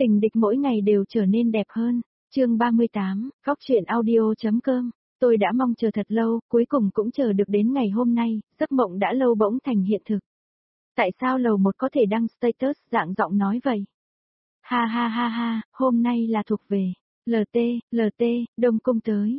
Tình địch mỗi ngày đều trở nên đẹp hơn. Chương 38, Góc truyện audio.com. Tôi đã mong chờ thật lâu, cuối cùng cũng chờ được đến ngày hôm nay, giấc mộng đã lâu bỗng thành hiện thực. Tại sao lầu một có thể đăng status dạng giọng nói vậy? Ha ha ha ha, hôm nay là thuộc về LT, Đông Cung tới,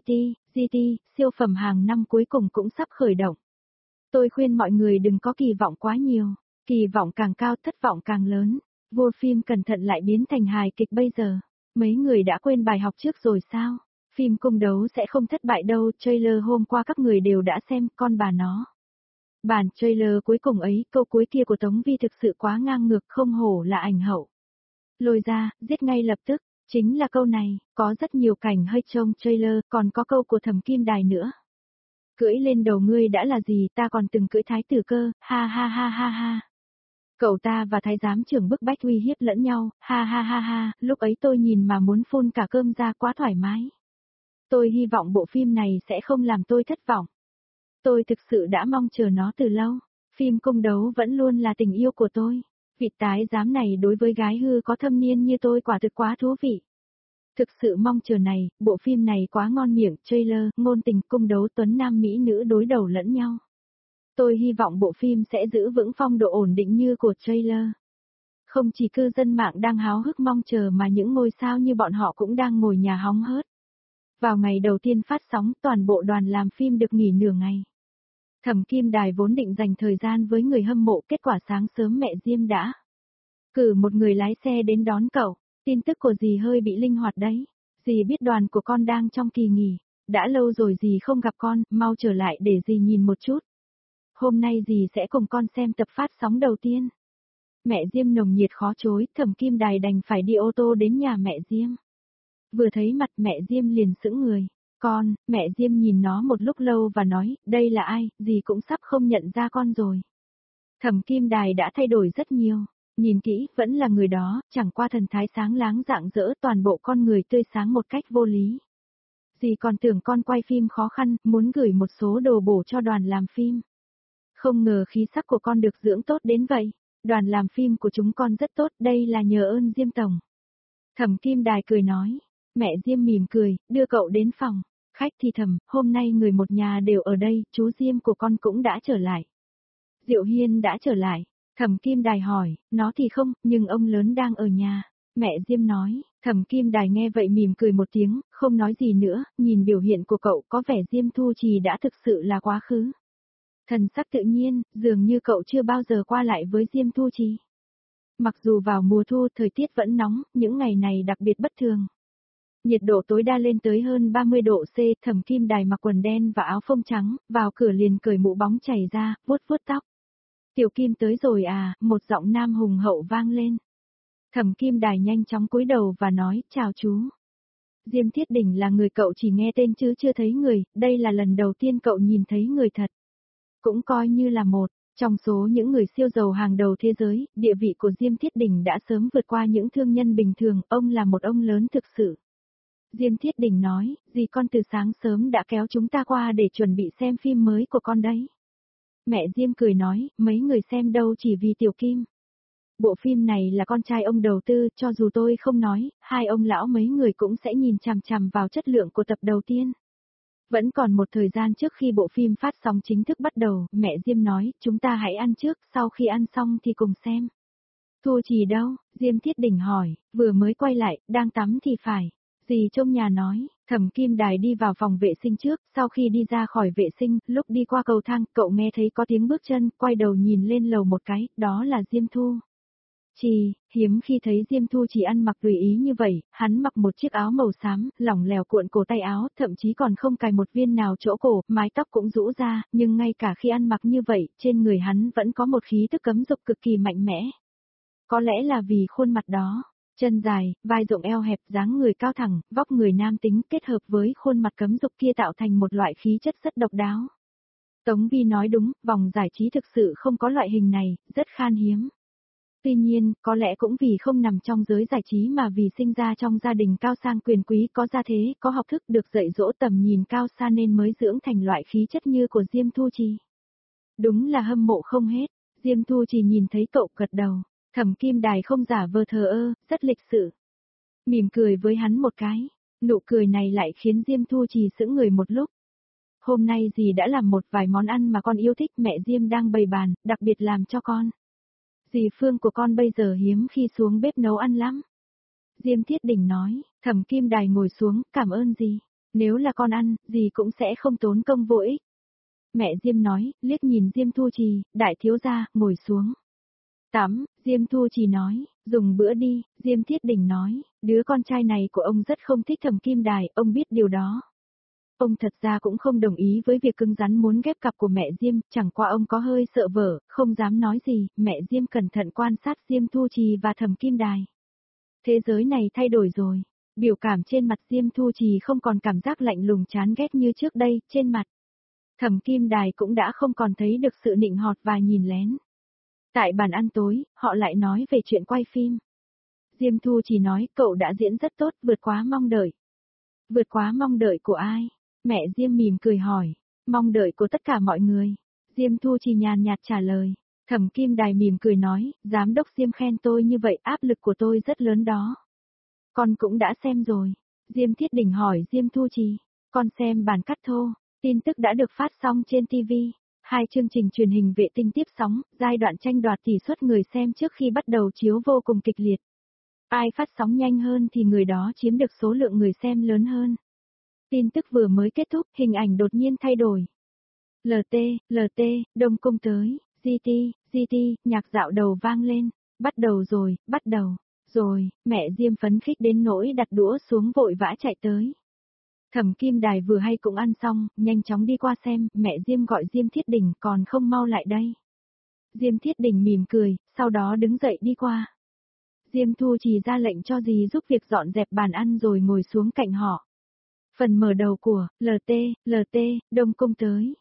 GT, siêu phẩm hàng năm cuối cùng cũng sắp khởi động. Tôi khuyên mọi người đừng có kỳ vọng quá nhiều, kỳ vọng càng cao thất vọng càng lớn. Vua phim cẩn thận lại biến thành hài kịch bây giờ. Mấy người đã quên bài học trước rồi sao? Phim cung đấu sẽ không thất bại đâu, trailer hôm qua các người đều đã xem, con bà nó. Bản trailer cuối cùng ấy, câu cuối kia của Tống Vi thực sự quá ngang ngược, không hổ là ảnh hậu. Lôi ra, giết ngay lập tức, chính là câu này, có rất nhiều cảnh hơi trông trailer, còn có câu của Thẩm Kim Đài nữa. Cưỡi lên đầu ngươi đã là gì, ta còn từng cưỡi thái tử cơ, ha ha ha ha ha. Cậu ta và thái giám trưởng bức bách uy hiếp lẫn nhau, ha ha ha ha, lúc ấy tôi nhìn mà muốn phun cả cơm ra, quá thoải mái. Tôi hy vọng bộ phim này sẽ không làm tôi thất vọng. Tôi thực sự đã mong chờ nó từ lâu. Phim cung đấu vẫn luôn là tình yêu của tôi. Vị tái giám này đối với gái hư có thâm niên như tôi quả thực quá thú vị. Thực sự mong chờ này, bộ phim này quá ngon miệng, trailer, ngôn tình cung đấu tuấn nam mỹ nữ đối đầu lẫn nhau. Tôi hy vọng bộ phim sẽ giữ vững phong độ ổn định như của trailer. Không chỉ cư dân mạng đang háo hức mong chờ mà những ngôi sao như bọn họ cũng đang ngồi nhà hóng hớt. Vào ngày đầu tiên phát sóng, toàn bộ đoàn làm phim được nghỉ nửa ngày. Thẩm Kim Đài vốn định dành thời gian với người hâm mộ, kết quả sáng sớm mẹ Diêm đã cử một người lái xe đến đón cậu. Tin tức của dì hơi bị linh hoạt đấy. Dì biết đoàn của con đang trong kỳ nghỉ. Đã lâu rồi dì không gặp con, mau trở lại để dì nhìn một chút. Hôm nay dì sẽ cùng con xem tập phát sóng đầu tiên. Mẹ Diêm nồng nhiệt khó chối, Thẩm Kim Đài đành phải đi ô tô đến nhà mẹ Diêm. Vừa thấy mặt mẹ Diêm liền sững người. Con, mẹ Diêm nhìn nó một lúc lâu và nói, đây là ai, dì cũng sắp không nhận ra con rồi. Thẩm Kim Đài đã thay đổi rất nhiều. Nhìn kỹ, vẫn là người đó, chẳng qua thần thái sáng láng rạng rỡ, toàn bộ con người tươi sáng một cách vô lý. Dì còn tưởng con quay phim khó khăn, muốn gửi một số đồ bổ cho đoàn làm phim. Không ngờ khí sắc của con được dưỡng tốt đến vậy. Đoàn làm phim của chúng con rất tốt, đây là nhờ ơn Diêm Tổng. Thẩm Kim Đài cười nói. Mẹ Diêm mỉm cười, đưa cậu đến phòng. Khách thì thầm, hôm nay người một nhà đều ở đây, chú Diêm của con cũng đã trở lại. Diệu Hiên đã trở lại. Thẩm Kim Đài hỏi, nó thì không, nhưng ông lớn đang ở nhà. Mẹ Diêm nói, Thẩm Kim Đài nghe vậy mỉm cười một tiếng, không nói gì nữa, nhìn biểu hiện của cậu có vẻ Diêm Thu Trì đã thực sự là quá khứ. Thần sắc tự nhiên, dường như cậu chưa bao giờ qua lại với Diêm Thu Trì. Mặc dù vào mùa thu thời tiết vẫn nóng, những ngày này đặc biệt bất thường. Nhiệt độ tối đa lên tới hơn 30 độ C, Thẩm Kim Đài mặc quần đen và áo phông trắng, vào cửa liền cởi mũ bóng chảy ra, vuốt tóc. Tiểu Kim tới rồi à, một giọng nam hùng hậu vang lên. Thẩm Kim Đài nhanh chóng cúi đầu và nói, chào chú. Diêm Thiết Đỉnh là người cậu chỉ nghe tên chứ chưa thấy người, đây là lần đầu tiên cậu nhìn thấy người thật. Cũng coi như là một, trong số những người siêu giàu hàng đầu thế giới, địa vị của Diêm Thiết Đỉnh đã sớm vượt qua những thương nhân bình thường, ông là một ông lớn thực sự. Diêm Thiết Đỉnh nói, dì con từ sáng sớm đã kéo chúng ta qua để chuẩn bị xem phim mới của con đấy. Mẹ Diêm cười nói, mấy người xem đâu chỉ vì Tiểu Kim. Bộ phim này là con trai ông đầu tư, cho dù tôi không nói, hai ông lão mấy người cũng sẽ nhìn chằm chằm vào chất lượng của tập đầu tiên. Vẫn còn một thời gian trước khi bộ phim phát sóng chính thức bắt đầu, mẹ Diêm nói, chúng ta hãy ăn trước, sau khi ăn xong thì cùng xem. Thu Trì đâu? Diêm Thiết Đỉnh hỏi, vừa mới quay lại, đang tắm thì phải. Dì trong nhà nói, Thẩm Kim Đài đi vào phòng vệ sinh trước, sau khi đi ra khỏi vệ sinh, lúc đi qua cầu thang, cậu nghe thấy có tiếng bước chân, quay đầu nhìn lên lầu một cái, đó là Diêm Thu Trì. Hiếm khi thấy Diêm Thu Trì ăn mặc tùy ý như vậy, hắn mặc một chiếc áo màu xám, lỏng lẻo cuộn cổ tay áo, thậm chí còn không cài một viên nào chỗ cổ, mái tóc cũng rũ ra, nhưng ngay cả khi ăn mặc như vậy, trên người hắn vẫn có một khí tức cấm dục cực kỳ mạnh mẽ. Có lẽ là vì khuôn mặt đó. Chân dài, vai rộng eo hẹp, dáng người cao thẳng, vóc người nam tính kết hợp với khuôn mặt cấm dục kia tạo thành một loại khí chất rất độc đáo. Tống Vi nói đúng, vòng giải trí thực sự không có loại hình này, rất khan hiếm. Tuy nhiên, có lẽ cũng vì không nằm trong giới giải trí mà vì sinh ra trong gia đình cao sang quyền quý có gia thế, có học thức được dạy dỗ tầm nhìn cao xa nên mới dưỡng thành loại khí chất như của Diêm Thu Trì. Đúng là hâm mộ không hết, Diêm Thu Trì nhìn thấy cậu gật đầu. Thẩm Kim Đài không giả vờ thờ ơ, rất lịch sự. Mỉm cười với hắn một cái, nụ cười này lại khiến Diêm Thu Trì sững người một lúc. Hôm nay dì đã làm một vài món ăn mà con yêu thích, mẹ Diêm đang bày bàn, đặc biệt làm cho con. Dì Phương của con bây giờ hiếm khi xuống bếp nấu ăn lắm. Diêm Thiết Đình nói, Thẩm Kim Đài ngồi xuống, cảm ơn dì. Nếu là con ăn, dì cũng sẽ không tốn công vô ích. Mẹ Diêm nói, liếc nhìn Diêm Thu Trì, đại thiếu gia, ngồi xuống. Tắm, Diêm Thu Trì nói, dùng bữa đi, Diêm Thiết Đình nói, đứa con trai này của ông rất không thích Thẩm Kim Đài, ông biết điều đó. Ông thật ra cũng không đồng ý với việc cứng rắn muốn ghép cặp của mẹ Diêm, chẳng qua ông có hơi sợ vợ, không dám nói gì, mẹ Diêm cẩn thận quan sát Diêm Thu Trì và Thẩm Kim Đài. Thế giới này thay đổi rồi, biểu cảm trên mặt Diêm Thu Trì không còn cảm giác lạnh lùng chán ghét như trước đây, trên mặt. Thẩm Kim Đài cũng đã không còn thấy được sự nịnh hót và nhìn lén. Tại bàn ăn tối, họ lại nói về chuyện quay phim. Diêm Thu chỉ nói cậu đã diễn rất tốt, vượt quá mong đợi. Vượt quá mong đợi của ai? Mẹ Diêm mỉm cười hỏi. Mong đợi của tất cả mọi người. Diêm Thu chỉ nhàn nhạt trả lời. Thẩm Kim Đài mỉm cười nói, giám đốc Diêm khen tôi như vậy, áp lực của tôi rất lớn đó. Con cũng đã xem rồi. Diêm Thiết Đình hỏi Diêm Thu Trì. Con xem bản cắt thô, tin tức đã được phát xong trên TV. 2 chương trình truyền hình vệ tinh tiếp sóng, giai đoạn tranh đoạt tỷ suất người xem trước khi bắt đầu chiếu vô cùng kịch liệt. Ai phát sóng nhanh hơn thì người đó chiếm được số lượng người xem lớn hơn. Tin tức vừa mới kết thúc, hình ảnh đột nhiên thay đổi. LT, Đông Cung tới, GT, nhạc dạo đầu vang lên. Bắt đầu rồi, mẹ Diêm phấn khích đến nỗi đặt đũa xuống vội vã chạy tới. Thẩm Kim Đài vừa hay cũng ăn xong, nhanh chóng đi qua xem, mẹ Diêm gọi Diêm Thiết Đình còn không mau lại đây. Diêm Thiết Đình mỉm cười, sau đó đứng dậy đi qua. Diêm Thu Trì ra lệnh cho dì giúp việc dọn dẹp bàn ăn rồi ngồi xuống cạnh họ. Phần mở đầu của LT, Đông Cung tới,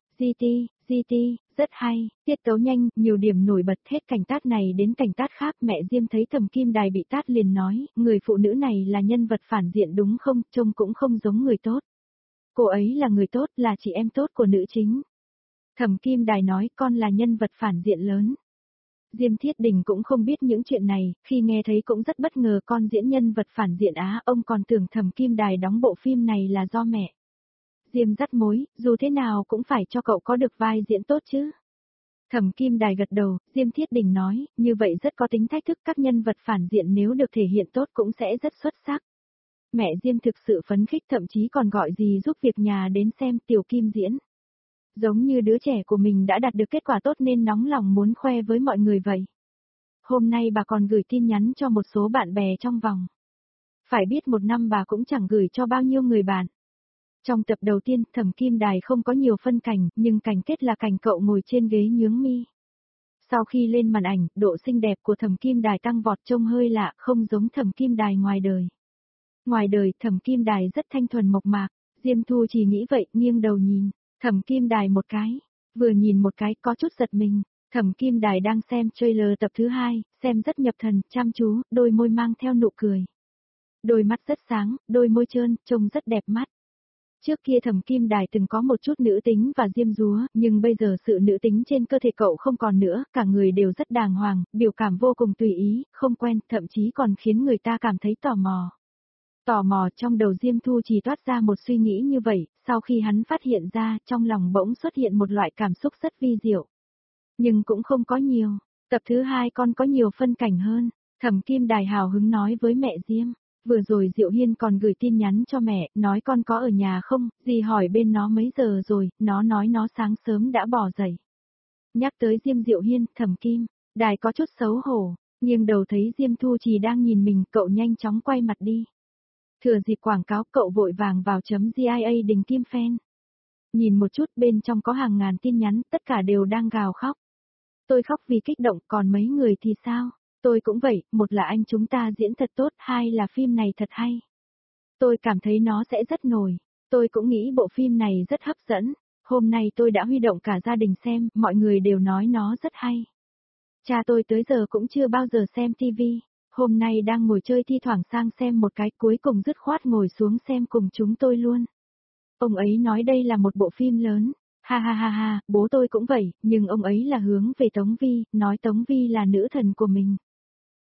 GT, rất hay, tiết tấu nhanh, nhiều điểm nổi bật, hết cảnh tát này đến cảnh tát khác. Mẹ Diêm thấy Thẩm Kim Đài bị tát liền nói, người phụ nữ này là nhân vật phản diện đúng không, trông cũng không giống người tốt. Cô ấy là người tốt, là chị em tốt của nữ chính. Thẩm Kim Đài nói, con là nhân vật phản diện lớn. Diêm Thiết Đình cũng không biết những chuyện này, khi nghe thấy cũng rất bất ngờ, con diễn nhân vật phản diện á, ông còn tưởng Thẩm Kim Đài đóng bộ phim này là do mẹ Diêm dắt mối, dù thế nào cũng phải cho cậu có được vai diễn tốt chứ. Thẩm Kim Đài gật đầu, Diêm Thiết Đình nói, như vậy rất có tính thách thức, các nhân vật phản diện nếu được thể hiện tốt cũng sẽ rất xuất sắc. Mẹ Diêm thực sự phấn khích, thậm chí còn gọi dì giúp việc nhà đến xem Tiểu Kim diễn. Giống như đứa trẻ của mình đã đạt được kết quả tốt nên nóng lòng muốn khoe với mọi người vậy. Hôm nay bà còn gửi tin nhắn cho một số bạn bè trong vòng. Phải biết một năm bà cũng chẳng gửi cho bao nhiêu người bạn. Trong tập đầu tiên, Thẩm Kim Đài không có nhiều phân cảnh, nhưng cảnh kết là cảnh cậu ngồi trên ghế nhướng mi. Sau khi lên màn ảnh, độ xinh đẹp của Thẩm Kim Đài tăng vọt, trông hơi lạ, không giống Thẩm Kim Đài ngoài đời. Ngoài đời, Thẩm Kim Đài rất thanh thuần mộc mạc, Diêm Thu chỉ nghĩ vậy, nghiêng đầu nhìn Thẩm Kim Đài một cái, vừa nhìn một cái có chút giật mình. Thẩm Kim Đài đang xem trailer tập thứ 2, xem rất nhập thần, chăm chú, đôi môi mang theo nụ cười. Đôi mắt rất sáng, đôi môi trơn, trông rất đẹp mắt. Trước kia Thẩm Kim Đài từng có một chút nữ tính và diêm dúa, nhưng bây giờ sự nữ tính trên cơ thể cậu không còn nữa, cả người đều rất đàng hoàng, biểu cảm vô cùng tùy ý, không quen, thậm chí còn khiến người ta cảm thấy tò mò. Tò mò, trong đầu Diêm Thu chỉ toát ra một suy nghĩ như vậy, sau khi hắn phát hiện ra, trong lòng bỗng xuất hiện một loại cảm xúc rất vi diệu. Nhưng cũng không có nhiều, tập thứ 2 con có nhiều phân cảnh hơn, Thẩm Kim Đài hào hứng nói với mẹ Diêm. Vừa rồi Diệu Hiên còn gửi tin nhắn cho mẹ, nói con có ở nhà không, dì hỏi bên nó mấy giờ rồi, nó nói nó sáng sớm đã bỏ dậy. Nhắc tới Diêm Diệu Hiên, Thẩm Kim Đài có chút xấu hổ, nghiêng đầu thấy Diêm Thu Trì đang nhìn mình, cậu nhanh chóng quay mặt đi. Thừa dịp quảng cáo, cậu vội vàng vào chấm GIA Đình Kim Fan. Nhìn một chút, bên trong có hàng ngàn tin nhắn, tất cả đều đang gào khóc. Tôi khóc vì kích động, còn mấy người thì sao? Tôi cũng vậy, một là anh chúng ta diễn thật tốt, hai là phim này thật hay. Tôi cảm thấy nó sẽ rất nổi. Tôi cũng nghĩ bộ phim này rất hấp dẫn. Hôm nay tôi đã huy động cả gia đình xem, mọi người đều nói nó rất hay. Cha tôi tới giờ cũng chưa bao giờ xem TV. Hôm nay đang ngồi chơi thi thoảng sang xem một cái, cuối cùng dứt khoát ngồi xuống xem cùng chúng tôi luôn. Ông ấy nói đây là một bộ phim lớn. Ha ha ha ha, bố tôi cũng vậy, nhưng ông ấy là hướng về Tống Vi, nói Tống Vi là nữ thần của mình.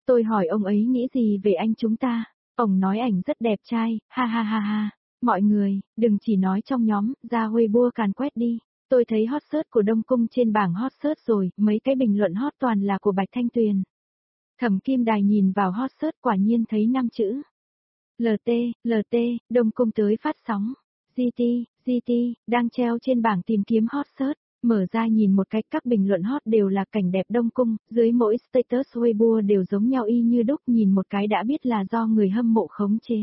Tôi hỏi ông ấy nghĩ gì về anh chúng ta. Ông nói ảnh rất đẹp trai, ha ha ha ha. Mọi người, đừng chỉ nói trong nhóm, ra Weibo càn quét đi. Tôi thấy hot search của Đông Cung trên bảng hot search rồi, mấy cái bình luận hot toàn là của Bạch Thanh Tuyền. Thẩm Kim Đài nhìn vào hot search quả nhiên thấy 5 chữ. LT, LT, Đông Cung tới phát sóng. GT, GT, đang treo trên bảng tìm kiếm hot search. Mở ra nhìn một cách các bình luận hot đều là cảnh đẹp Đông Cung, dưới mỗi status Weibo đều giống nhau y như đúc, nhìn một cái đã biết là do người hâm mộ khống chế.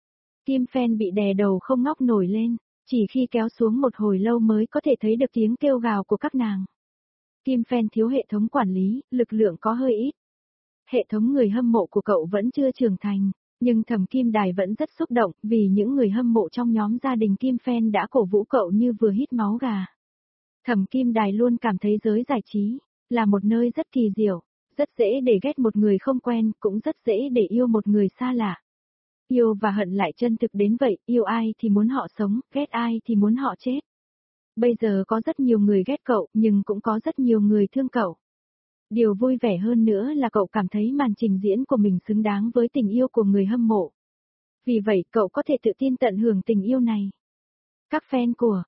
Kim fan bị đè đầu không ngóc nổi lên, chỉ khi kéo xuống một hồi lâu mới có thể thấy được tiếng kêu gào của các nàng. Kim fan thiếu hệ thống quản lý, lực lượng có hơi ít. Hệ thống người hâm mộ của cậu vẫn chưa trưởng thành, nhưng Thẩm Kim Đài vẫn rất xúc động vì những người hâm mộ trong nhóm gia đình Kim fan đã cổ vũ cậu như vừa hít máu gà. Thẩm Kim Đài luôn cảm thấy giới giải trí là một nơi rất kỳ diệu, rất dễ để ghét một người không quen, cũng rất dễ để yêu một người xa lạ. Yêu và hận lại chân thực đến vậy, yêu ai thì muốn họ sống, ghét ai thì muốn họ chết. Bây giờ có rất nhiều người ghét cậu, nhưng cũng có rất nhiều người thương cậu. Điều vui vẻ hơn nữa là cậu cảm thấy màn trình diễn của mình xứng đáng với tình yêu của người hâm mộ. Vì vậy cậu có thể tự tin tận hưởng tình yêu này. Các fan của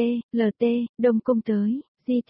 LT, Đông Cung tới,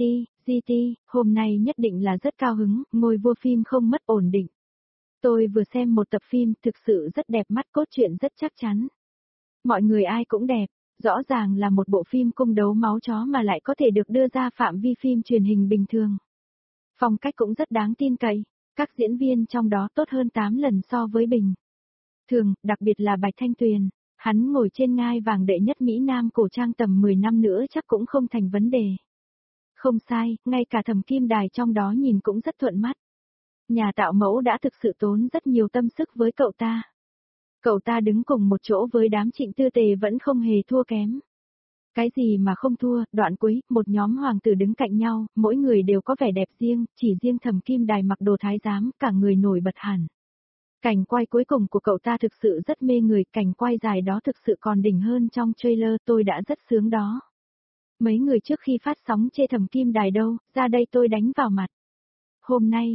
GT, hôm nay nhất định là rất cao hứng, ngôi vua phim không mất ổn định. Tôi vừa xem một tập phim thực sự rất đẹp mắt, cốt truyện rất chắc chắn. Mọi người ai cũng đẹp, rõ ràng là một bộ phim cung đấu máu chó mà lại có thể được đưa ra phạm vi phim truyền hình bình thường. Phong cách cũng rất đáng tin cậy, các diễn viên trong đó tốt hơn 8 lần so với bình thường, đặc biệt là Bạch Thanh Tuyền. Hắn ngồi trên ngai vàng đệ nhất Mỹ Nam cổ trang tầm 10 năm nữa chắc cũng không thành vấn đề. Không sai, ngay cả Thẩm Kim Đài trong đó nhìn cũng rất thuận mắt. Nhà tạo mẫu đã thực sự tốn rất nhiều tâm sức với cậu ta. Cậu ta đứng cùng một chỗ với đám Trịnh Tư Tề vẫn không hề thua kém. Cái gì mà không thua, đoạn cuối, một nhóm hoàng tử đứng cạnh nhau, mỗi người đều có vẻ đẹp riêng, chỉ riêng Thẩm Kim Đài mặc đồ thái giám, cả người nổi bật hẳn. Cảnh quay cuối cùng của cậu ta thực sự rất mê người, cảnh quay dài đó thực sự còn đỉnh hơn trong trailer, tôi đã rất sướng đó. Mấy người trước khi phát sóng chê Thẩm Kim Đài đâu, ra đây tôi đánh vào mặt. Hôm nay,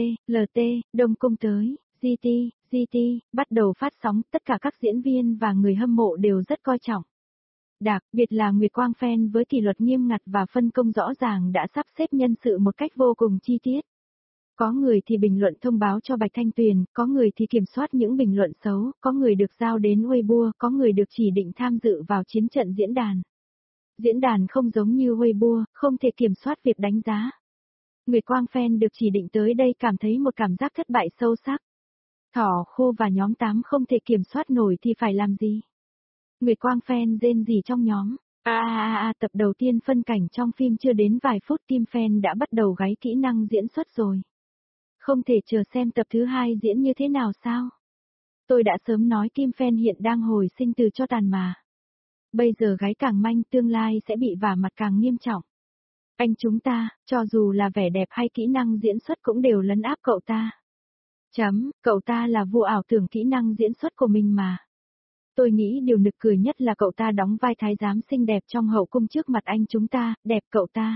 LT, Đông Cung tới, GT, bắt đầu phát sóng, tất cả các diễn viên và người hâm mộ đều rất coi trọng. Đặc biệt là Nguyệt Quang fan với kỷ luật nghiêm ngặt và phân công rõ ràng đã sắp xếp nhân sự một cách vô cùng chi tiết. Có người thì bình luận thông báo cho Bạch Thanh Tuyền, có người thì kiểm soát những bình luận xấu, có người được giao đến Weibo, có người được chỉ định tham dự vào chiến trận diễn đàn. Diễn đàn không giống như Weibo, không thể kiểm soát việc đánh giá. Nguyệt Quang fan được chỉ định tới đây cảm thấy một cảm giác thất bại sâu sắc. Thỏ Khô và nhóm 8 không thể kiểm soát nổi thì phải làm gì? Nguyệt Quang fan rên gì trong nhóm? Tập đầu tiên phân cảnh trong phim chưa đến vài phút Kim fan đã bắt đầu gáy kỹ năng diễn xuất rồi. Không thể chờ xem tập thứ 2 diễn như thế nào sao? Tôi đã sớm nói Kim fan hiện đang hồi sinh từ cho tàn mà. Bây giờ gái càng manh tương lai sẽ bị vả mặt càng nghiêm trọng. Anh chúng ta, cho dù là vẻ đẹp hay kỹ năng diễn xuất cũng đều lấn áp cậu ta. Cậu ta là vua ảo tưởng kỹ năng diễn xuất của mình mà. Tôi nghĩ điều nực cười nhất là cậu ta đóng vai thái giám xinh đẹp trong hậu cung trước mặt anh chúng ta, đẹp cậu ta.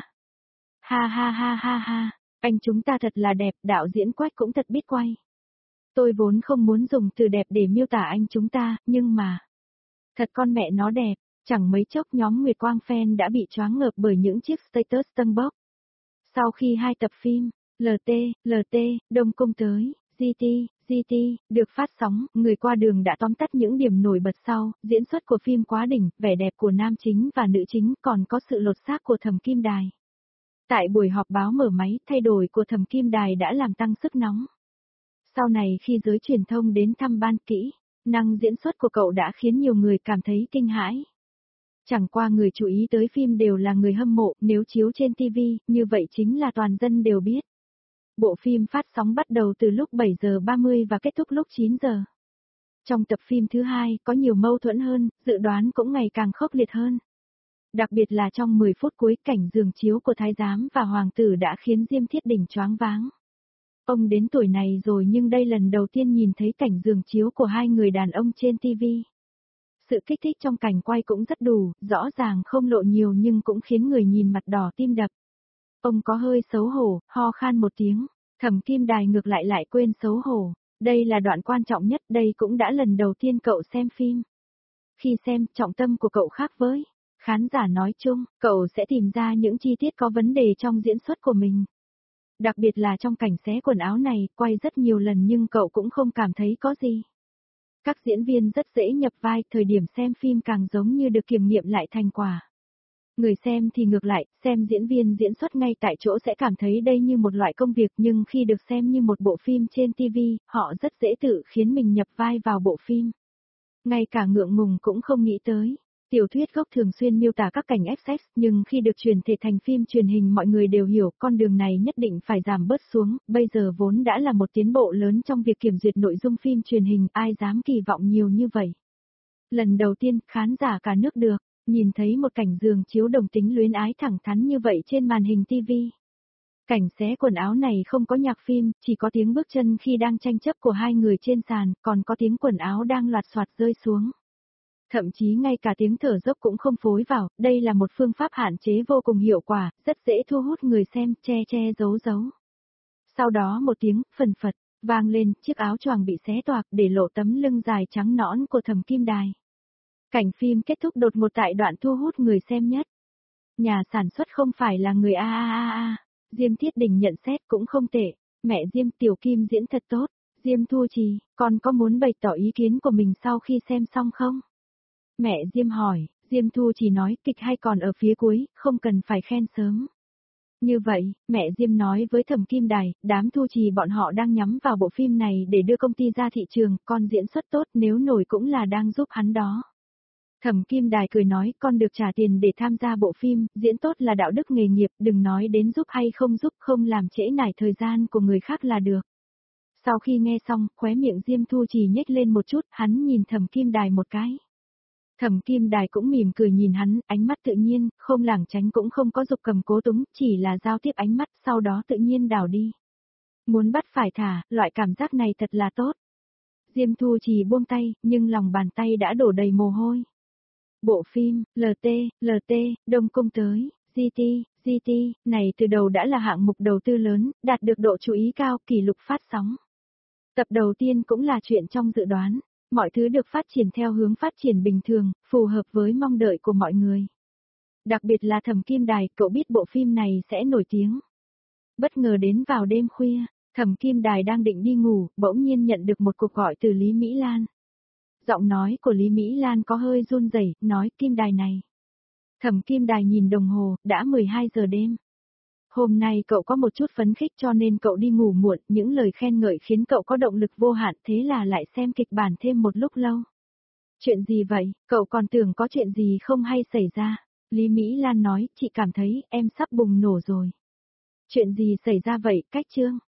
Ha, anh chúng ta thật là đẹp, đạo diễn Quách cũng thật biết quay. Tôi vốn không muốn dùng từ đẹp để miêu tả anh chúng ta, nhưng mà... Thật con mẹ nó đẹp, chẳng mấy chốc nhóm Nguyệt Quang fan đã bị choáng ngợp bởi những chiếc status tân bốc. Sau khi 2 tập phim, LT, Đông Cung tới, GT, được phát sóng, người qua đường đã tóm tắt những điểm nổi bật sau, diễn xuất của phim quá đỉnh, vẻ đẹp của nam chính và nữ chính còn có sự lột xác của Thẩm Kim Đài. Tại buổi họp báo mở máy, thay đổi của Thẩm Kim Đài đã làm tăng sức nóng. Sau này khi giới truyền thông đến thăm ban kỹ, năng diễn xuất của cậu đã khiến nhiều người cảm thấy kinh hãi. Chẳng qua người chú ý tới phim đều là người hâm mộ, nếu chiếu trên TV, như vậy chính là toàn dân đều biết. Bộ phim phát sóng bắt đầu từ lúc 7 giờ 30 và kết thúc lúc 9 giờ. Trong tập phim thứ 2 có nhiều mâu thuẫn hơn, dự đoán cũng ngày càng khốc liệt hơn. Đặc biệt là trong 10 phút cuối cảnh giường chiếu của thái giám và hoàng tử đã khiến Diêm Thiết Đình choáng váng. Ông đến tuổi này rồi nhưng đây lần đầu tiên nhìn thấy cảnh giường chiếu của hai người đàn ông trên TV. Sự kích thích trong cảnh quay cũng rất đủ, rõ ràng không lộ nhiều nhưng cũng khiến người nhìn mặt đỏ tim đập. Ông có hơi xấu hổ, ho khan một tiếng. Thẩm Kim Đài ngược lại quên xấu hổ. Đây là đoạn quan trọng nhất, đây cũng đã lần đầu tiên cậu xem phim. Khi xem, trọng tâm của cậu khác với khán giả nói chung, cậu sẽ tìm ra những chi tiết có vấn đề trong diễn xuất của mình. Đặc biệt là trong cảnh xé quần áo này, quay rất nhiều lần nhưng cậu cũng không cảm thấy có gì. Các diễn viên rất dễ nhập vai, thời điểm xem phim càng giống như được kiểm nghiệm lại thành quả. Người xem thì ngược lại, xem diễn viên diễn xuất ngay tại chỗ sẽ cảm thấy đây như một loại công việc, nhưng khi được xem như một bộ phim trên TV, họ rất dễ tự khiến mình nhập vai vào bộ phim. Ngay cả ngượng ngùng cũng không nghĩ tới. Tiểu thuyết gốc thường xuyên miêu tả các cảnh ép sex, nhưng khi được chuyển thể thành phim truyền hình mọi người đều hiểu con đường này nhất định phải giảm bớt xuống, bây giờ vốn đã là một tiến bộ lớn trong việc kiểm duyệt nội dung phim truyền hình, ai dám kỳ vọng nhiều như vậy. Lần đầu tiên, khán giả cả nước được nhìn thấy một cảnh giường chiếu đồng tính luyến ái thẳng thắn như vậy trên màn hình TV. Cảnh xé quần áo này không có nhạc phim, chỉ có tiếng bước chân khi đang tranh chấp của hai người trên sàn, còn có tiếng quần áo đang loạt soạt rơi xuống. Thậm chí ngay cả tiếng thở dốc cũng không phối vào, đây là một phương pháp hạn chế vô cùng hiệu quả, rất dễ thu hút người xem, che giấu. Sau đó một tiếng, phần phật, vang lên, chiếc áo choàng bị xé toạc để lộ tấm lưng dài trắng nõn của Thẩm Kim Đài. Cảnh phim kết thúc đột ngột tại đoạn thu hút người xem nhất. Nhà sản xuất không phải là người Diêm Thiết Đình nhận xét cũng không tệ, mẹ Diêm Tiểu Kim diễn thật tốt, Diêm Thu Trì, con có muốn bày tỏ ý kiến của mình sau khi xem xong không? Mẹ Diêm hỏi, Diêm Thu Trì nói kịch hay còn ở phía cuối, không cần phải khen sớm. Như vậy, mẹ Diêm nói với Thẩm Kim Đài, đám Thu Trì bọn họ đang nhắm vào bộ phim này để đưa công ty ra thị trường, con diễn xuất tốt nếu nổi cũng là đang giúp hắn đó. Thẩm Kim Đài cười nói, con được trả tiền để tham gia bộ phim, diễn tốt là đạo đức nghề nghiệp, đừng nói đến giúp hay không giúp, không làm trễ nải thời gian của người khác là được. Sau khi nghe xong, khóe miệng Diêm Thu Trì nhếch lên một chút, hắn nhìn Thẩm Kim Đài một cái. Thẩm Kim Đài cũng mỉm cười nhìn hắn, ánh mắt tự nhiên, không lảng tránh cũng không có dục cầm cố túng, chỉ là giao tiếp ánh mắt, sau đó tự nhiên đảo đi. Muốn bắt phải thả, loại cảm giác này thật là tốt. Diêm Thu Trì buông tay, nhưng lòng bàn tay đã đổ đầy mồ hôi. Bộ phim, LT, Đông Cung tới, GT, này từ đầu đã là hạng mục đầu tư lớn, đạt được độ chú ý cao, kỷ lục phát sóng. Tập đầu tiên cũng là chuyện trong dự đoán, mọi thứ được phát triển theo hướng phát triển bình thường, phù hợp với mong đợi của mọi người. Đặc biệt là Thẩm Kim Đài, cậu biết bộ phim này sẽ nổi tiếng. Bất ngờ đến vào đêm khuya, Thẩm Kim Đài đang định đi ngủ, bỗng nhiên nhận được một cuộc gọi từ Lý Mỹ Lan. Giọng nói của Lý Mỹ Lan có hơi run rẩy, nói Kim Đài này. Thẩm Kim Đài nhìn đồng hồ, đã 12 giờ đêm. Hôm nay cậu có một chút phấn khích cho nên cậu đi ngủ muộn, những lời khen ngợi khiến cậu có động lực vô hạn, thế là lại xem kịch bản thêm một lúc lâu. Chuyện gì vậy, cậu còn tưởng có chuyện gì không hay xảy ra. Lý Mỹ Lan nói, chị cảm thấy em sắp bùng nổ rồi. Chuyện gì xảy ra vậy, Cách Trương?